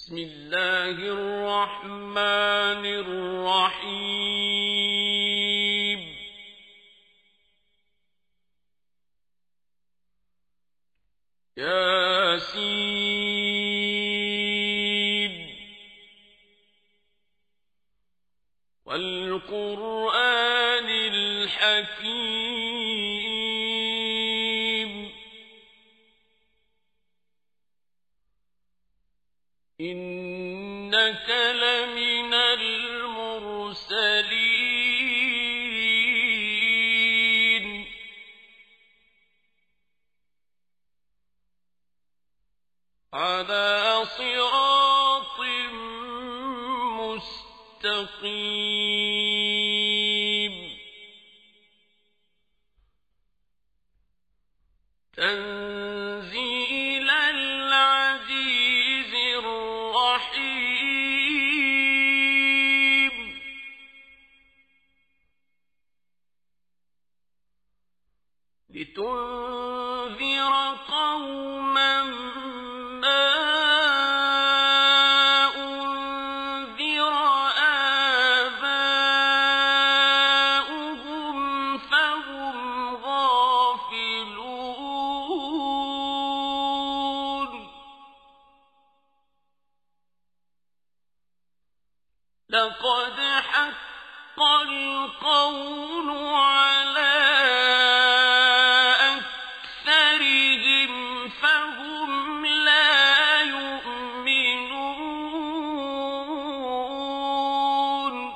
بسم الله الرحمن الرحيم ياسين والقرآن الحكيم إنك لمن المرسلين على صراط مستقيم تنزيل العزيز الرحيم لتنذر قوما ما أنذر آباؤهم فهم غافلون لقد حق القول على أكثرهم فهم لا يؤمنون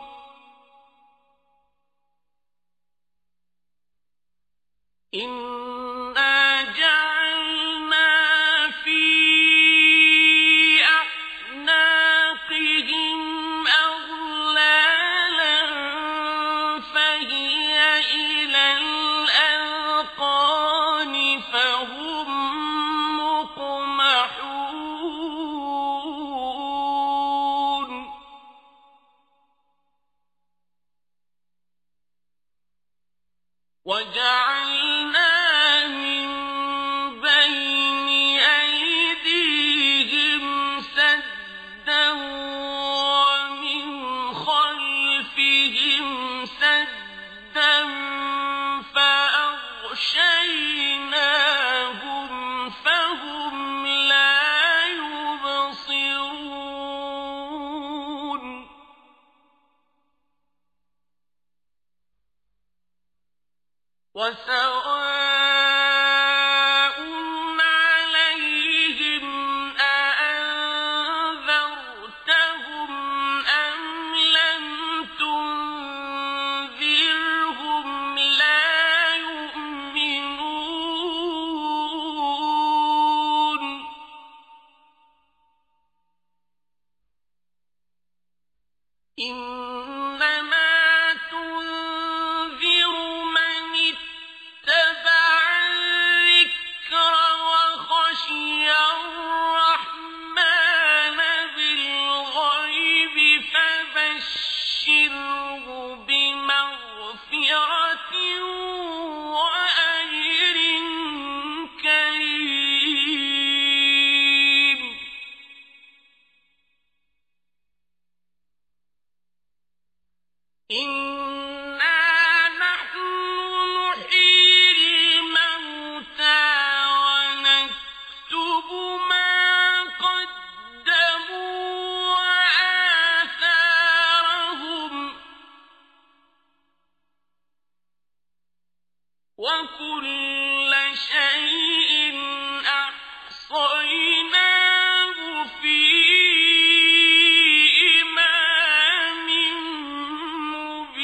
إنا جعلنا في أعناقهم أغلالا فهي إلى الأذقان فهم مقمحون وجعلنا من بين أيديهم سدا ومن خلفهم سدا فأغشيناهم فهم لا يبصرون وسواء عليهم أأنذرتهم أم لم تنذرهم لا يؤمنون إنما تنذر من اتبع الذكر وخشي الرحمن بالغيب فبشره بمغفرة وأجر كريم إنا نحن نحيي الموتى ونكتب ما قدموا وآثارهم وكل شيء أحصيناه في إمام مبين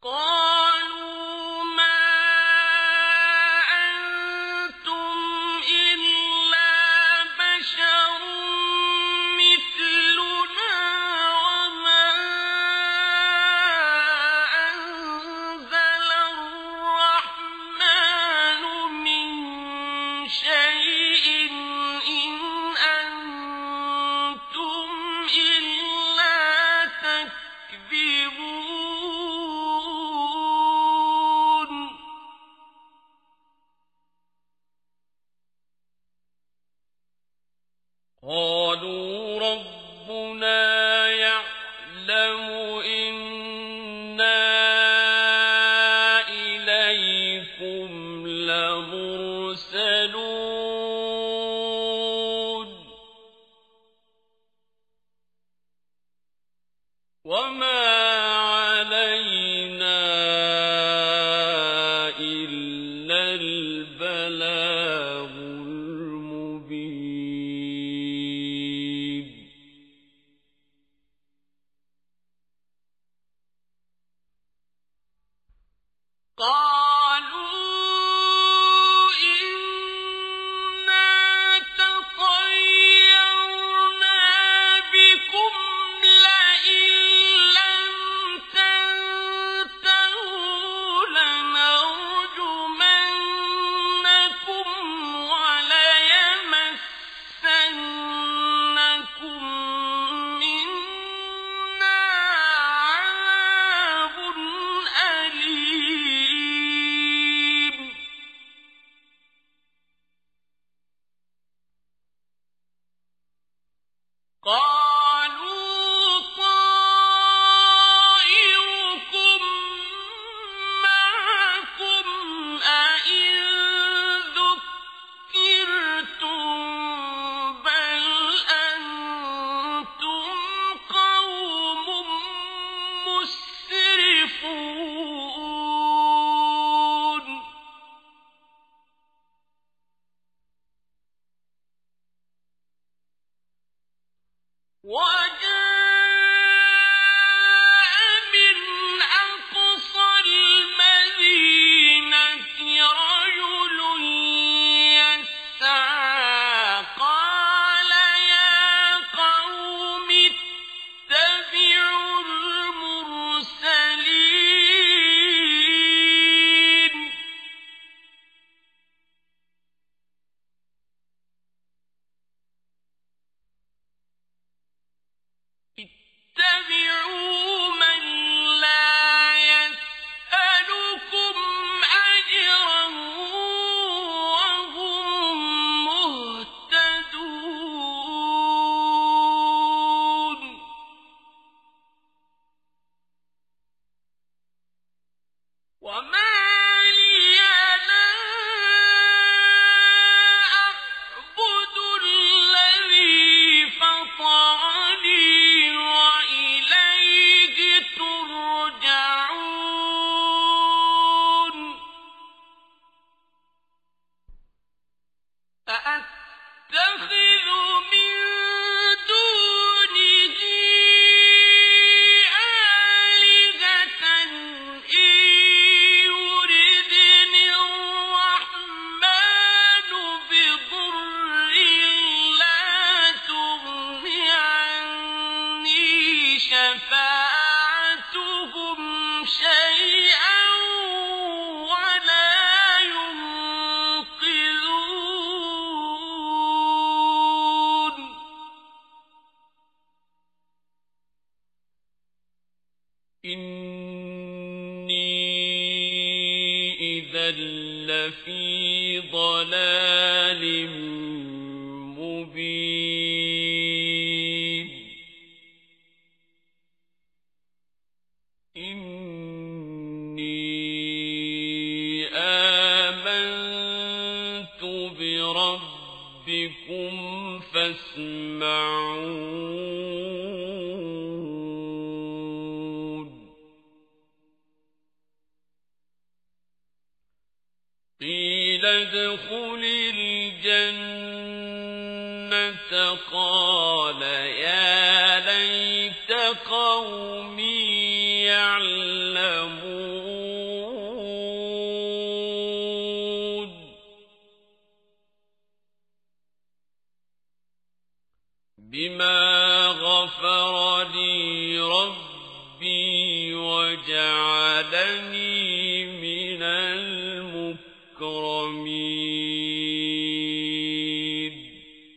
قالوا ما أنتم إلا بشر مثلنا وما أنزل الرحمن من شيء إن أنتم إلا تكذبون قالوا ربنا يعلم إنا إليكم لمرسلون وما علينا إلا البلاغ المبين قالوا إنا تطيرنا بكم لئن لم تنتهوا لنرجمنكم وليمسنكم منا عذاب أليم قالوا طائركم معكم أئن ذكرتم بل أنتم قوم مسرفون وجاء من أقصى المدينة رجل يسعى قال يا قوم اتبعوا المرسلين اتبعوا من لا يسألكم أجرا وهم مهتدون وما لي لا أعبد الذي فطرني وإليه ترجعون أأتخذ من دونه آلهة إن يردني الرحمن بضر لا تغن عني شفاعتهم شيئا ولا ينقذون إني إذا لفي ضلال مبين إني آمنت بربكم فاسمعون قيل ادخل الجنة قال يا ليت قومي يعلمون غفر لي ربي وجعلني من المكرمين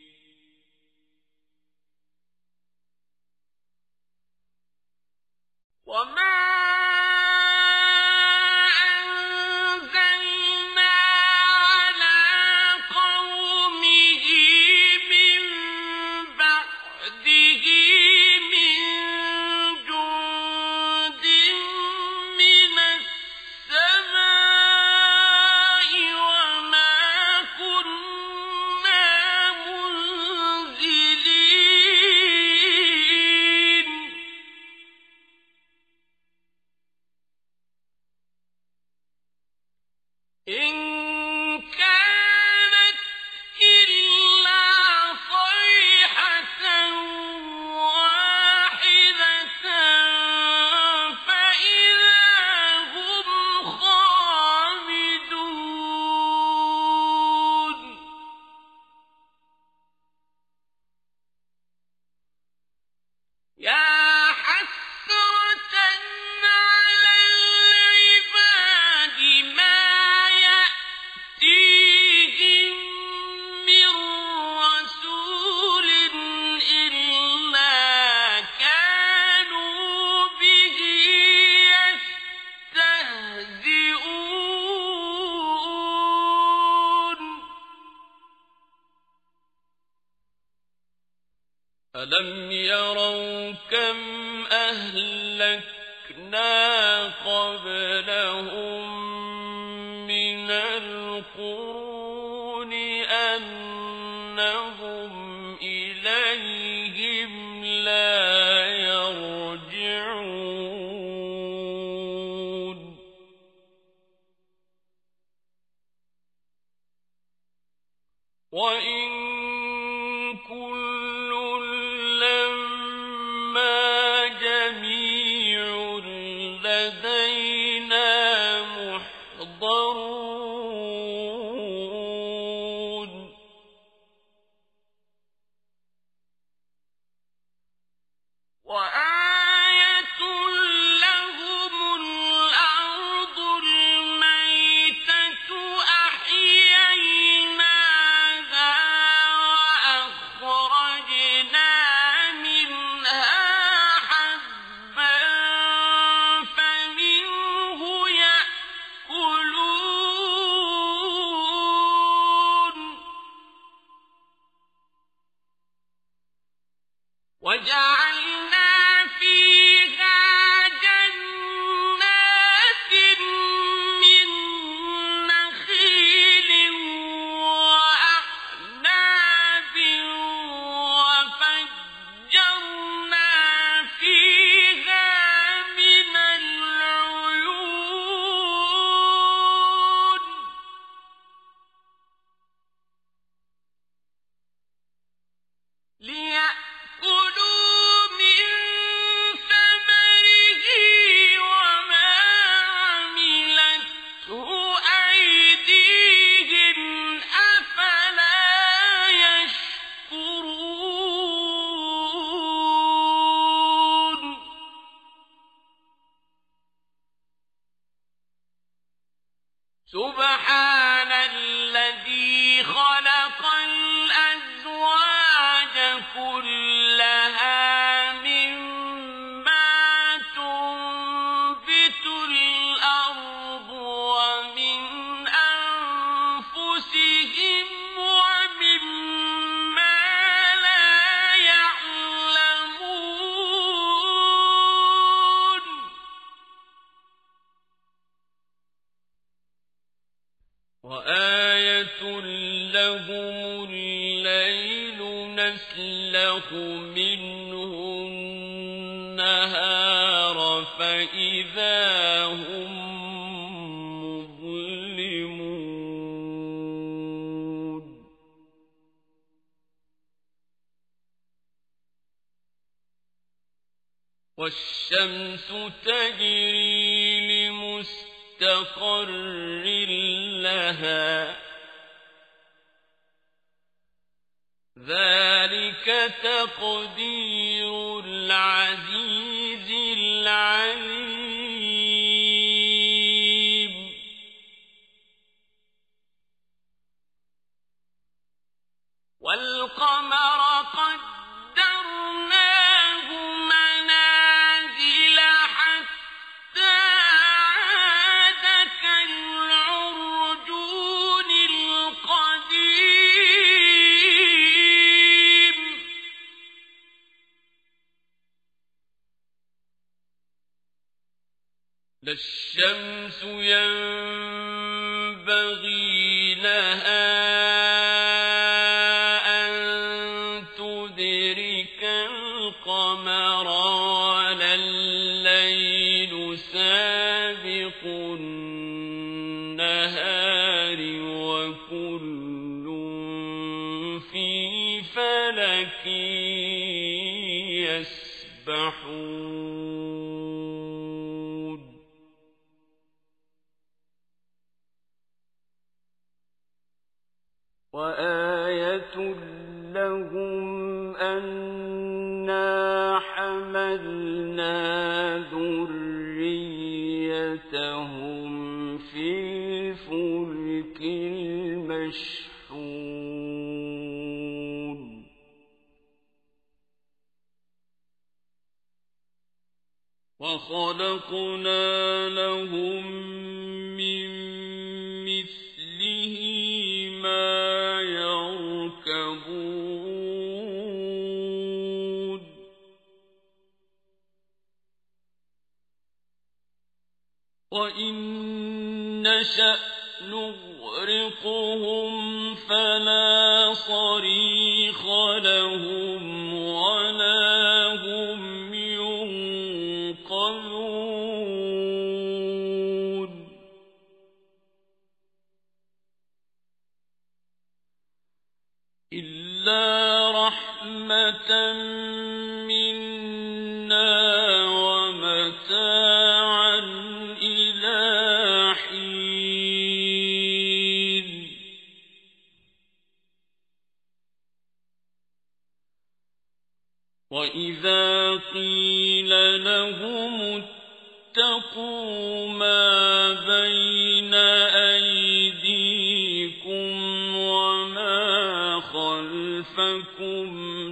وما ألم يروا كم أهلكنا قبلهم من القرون أنهم إليهم لا يرجعون وإن وجعلنا فيها جنات من نخيل وأعناب وفجرنا فيها من العيون سبحان الذي خلق الأزواج كلها مما تنبت الأرض ومن أنفسهم ومما لا يعلمون وآية لهم الليل نسلخ منه النهار فإذا هم مظلمون والشمس تجري لمستقر لها ذلك تقدير العزيز العليم والقمر قدرناه منازل حتى عاد كالعرجون القديم لا الشمس ينبغي لها القمر ولا الليل سابق النهار وكل في فلك يسبحون وآية لهم أنا حملنا ذريتهم في الفلك المشحون وخلقنا لهم من مثله ما يركبون وإن نشأ نغرقهم فلا صريخ لهم ولا هم ينقذون إلا رحمة منا ومتاعا إلى حين وإذا قيل لهم اتقوا ما بين أيديكم وما خلفكم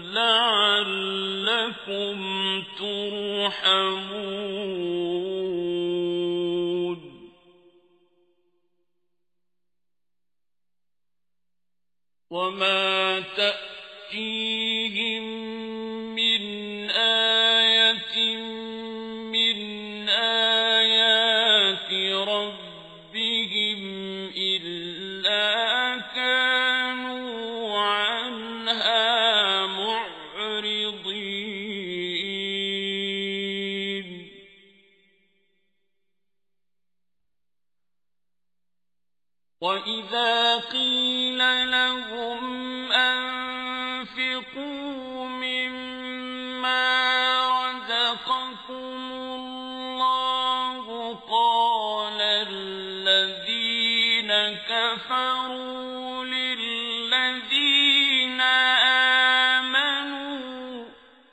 لعلكم ترحمون وما تأتيهم من آية من آيات ربهم إلا كانوا عنها معرضين وإذا قيل لهم أنفقوا مما رزقكم الله قال الذين كفروا للذين آمنوا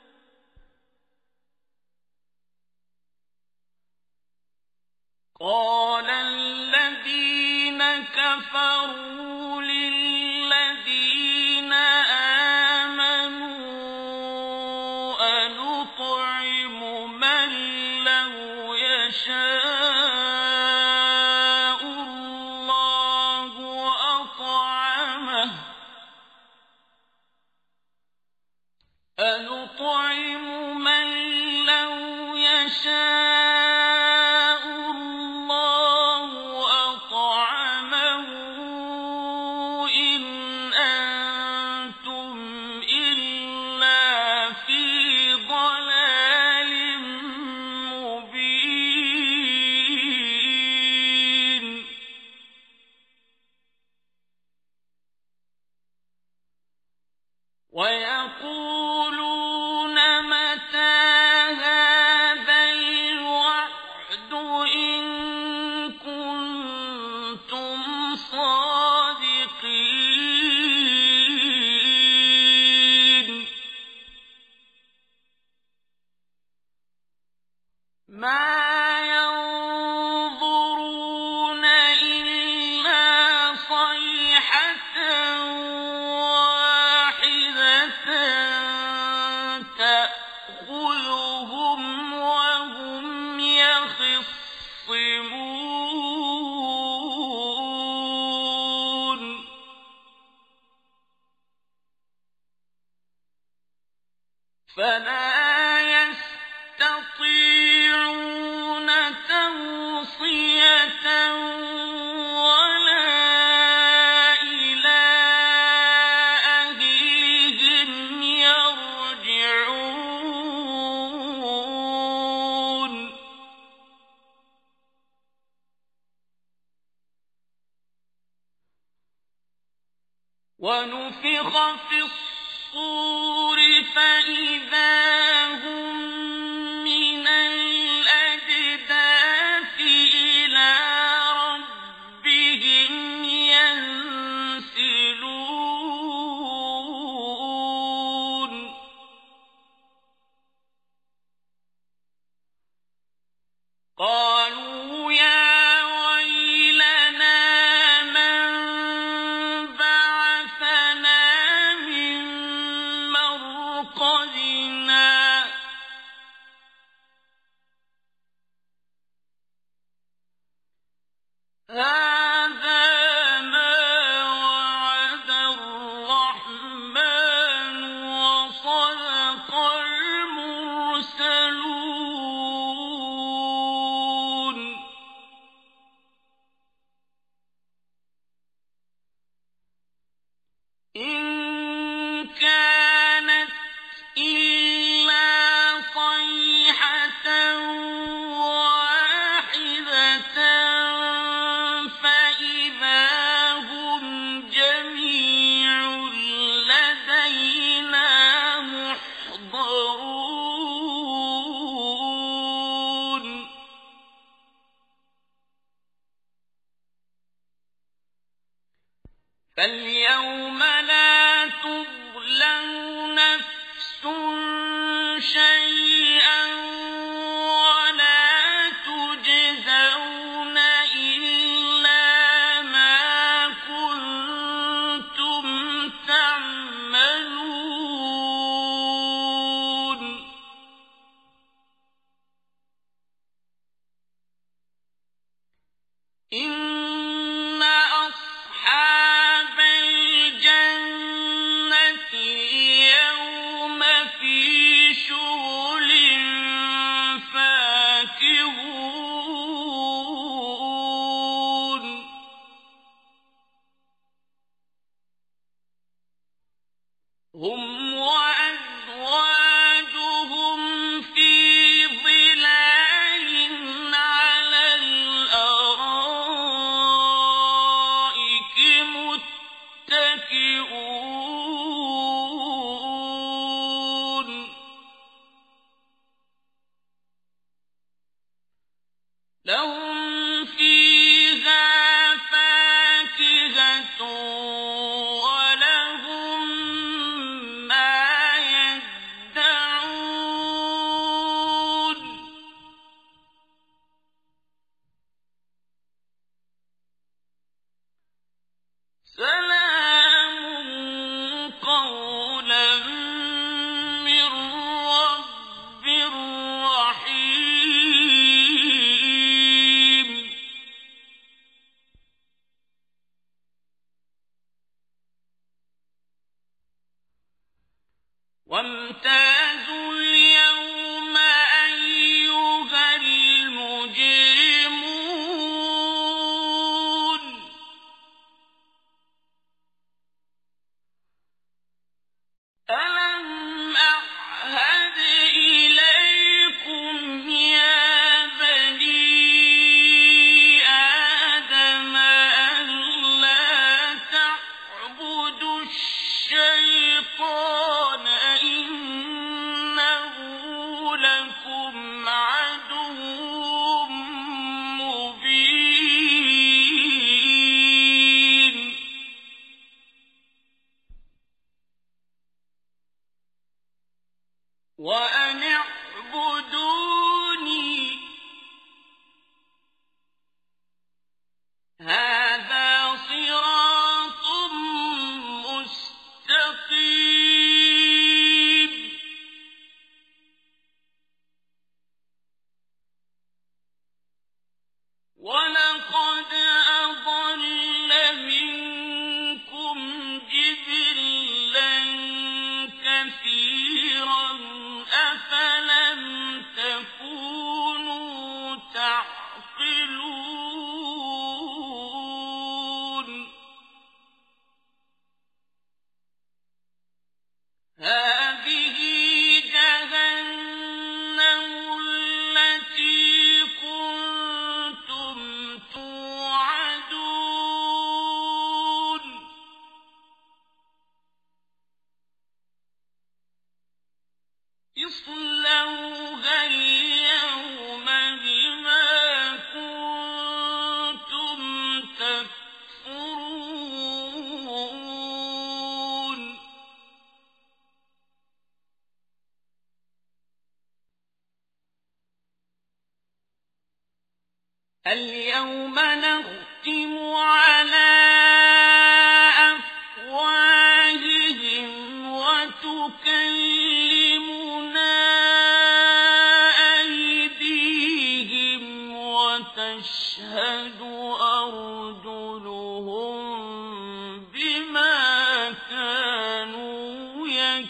أنطعم من لو يشاء الله أطعمه أنطعم من لو يشاء الله أطعمه ولا إلى أهلهم يرجعون ونفخ في الصور فإذا هم من الأجداث إلى ربهم ينسلون قالوا يا ويلنا من بعثنا من مرقدنا هذا ما وعد الرحمن وصدق المرسلون إن كانت إلا صيحة واحدة فإذا هم جميع لدينا محضرون فاليوم لا تظلم نفس شيئا ولا تجزون إلا ما كنتم تعملون إن أصحاب الجنة اليوم في شغل فاكهون هم وأزواجهم في ظلال على الأرائك متكئون لهم فيها فاكهة ولهم ما يدعون سلام قولا من رب رحيم وامتازوا اليوم أيها المجرمون ألم أعهد إليكم يا بني آدم ألا تعبدوا الشيطان إنه لكم عدو مبين وأن اعبدوني هذا صراط مستقيم ولقد أضل منكم جبلا كثيرا أفلم تكونوا تعقلون اليوم نختم على أفواههم وتكلمنا أيديهم وتشهد أرجلهم بما كانوا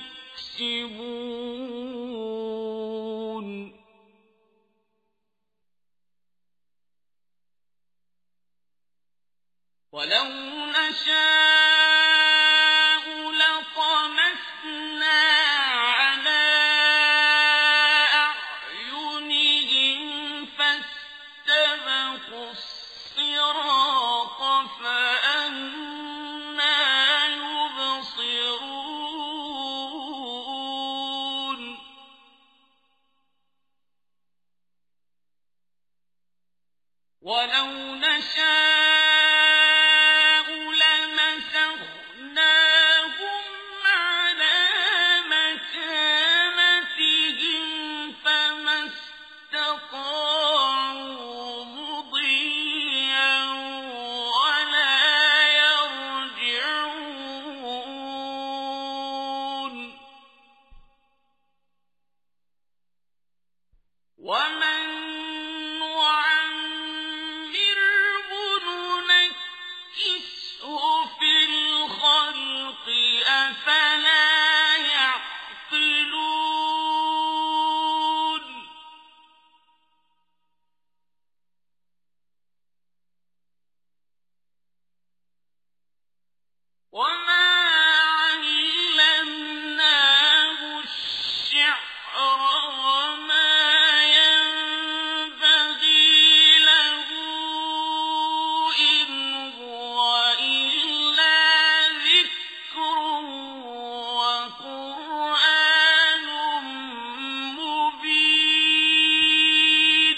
يكسبون ولو نشاء لطمسنا على أعينهم فاستبقوا الصراط فأنى يبصرون ولو نشاء لمسخناهم على مكانتهم فما استطاعوا مضيا ولا يرجعون ومن نعمره ننكسه في الخلق أفلا يعقلون وما علمناه الشعر وما ينبغي له إن هو إلا ذكر وقرآن مبين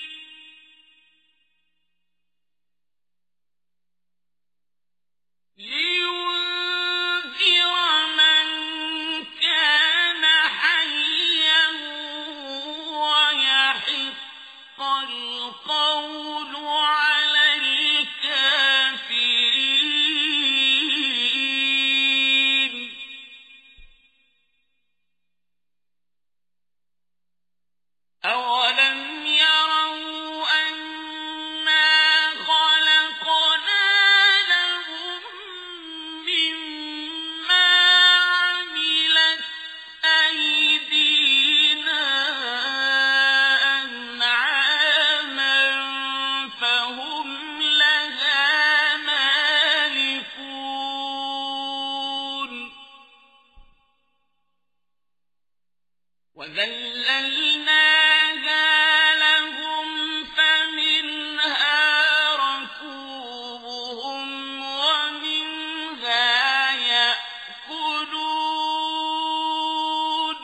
لينذر من كان حيا ويحق القول على الكافرين أولم يروا أنا خلقنا لهم مما عملت أيدينا أنعاما فهم لها مالكون وذللناها لهم فمنها ركوبهم ومنها يأكلون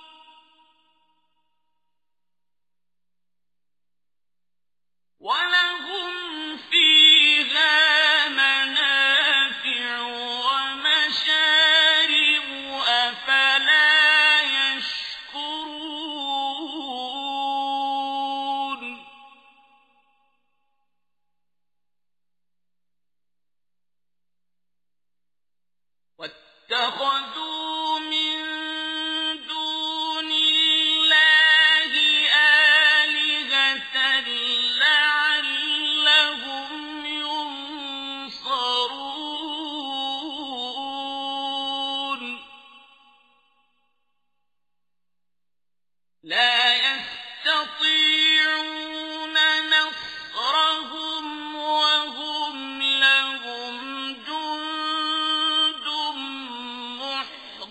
ولهم فيها منافع ومشارب أفلا يشكرون واتخذوا من دون الله آلهة لعلهم ينصرون لا يستطيعون نصرهم وهم لهم جند محضرون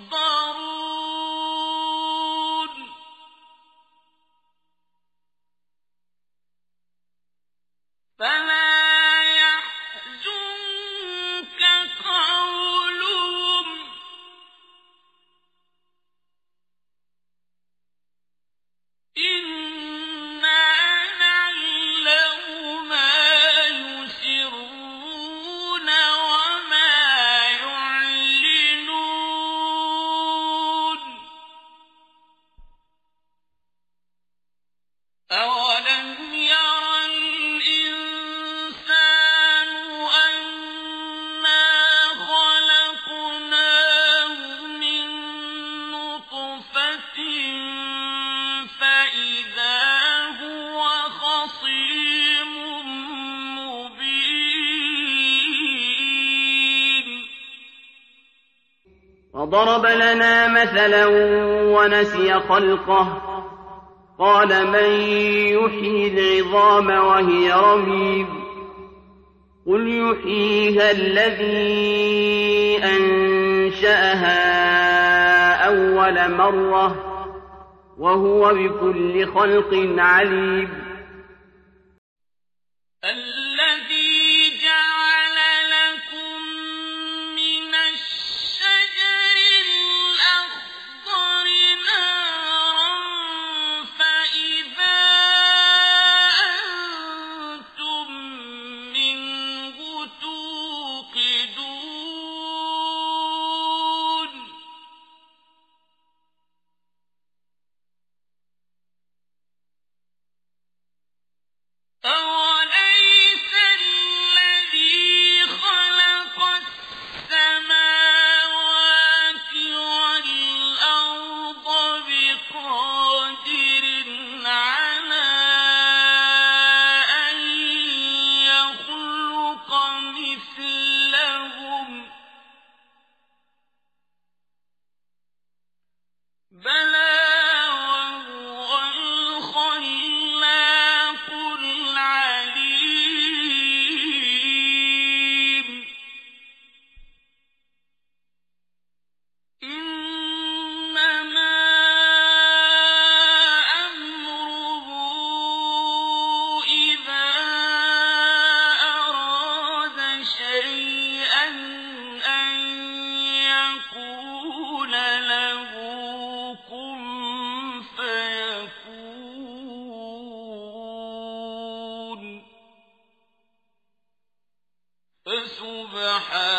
فضرب لنا مثلا ونسي خلقه قال من يحيي العظام وهي رميم قل يحييها الذي أنشأها أول مرة وهو بكل خلق عليم الذي جعل لكم من الشجر الأخضر نارا فإذا أنتم منه توقدون أوليس الذي خلق السماوات والأرض بقادر على أن يخلق مثلهم بلى وهو الخلاق العليم إنما أمره إذا أراد شيئا أن يقول له كن فيكون فسبحان